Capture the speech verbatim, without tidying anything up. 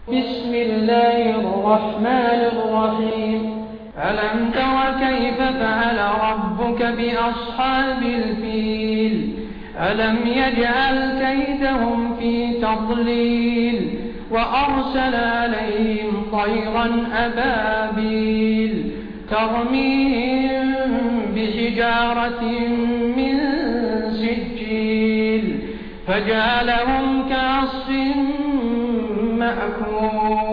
بسم الله الرحمن الرحيم ألم تر كيف فعل ربك بأصحاب الفيل ألم يجعل كيدهم في تضليل وأرسل عليهم طيرا أبابيل ترميهم بحجارة من سجيل فجعلهم كعصف مأكول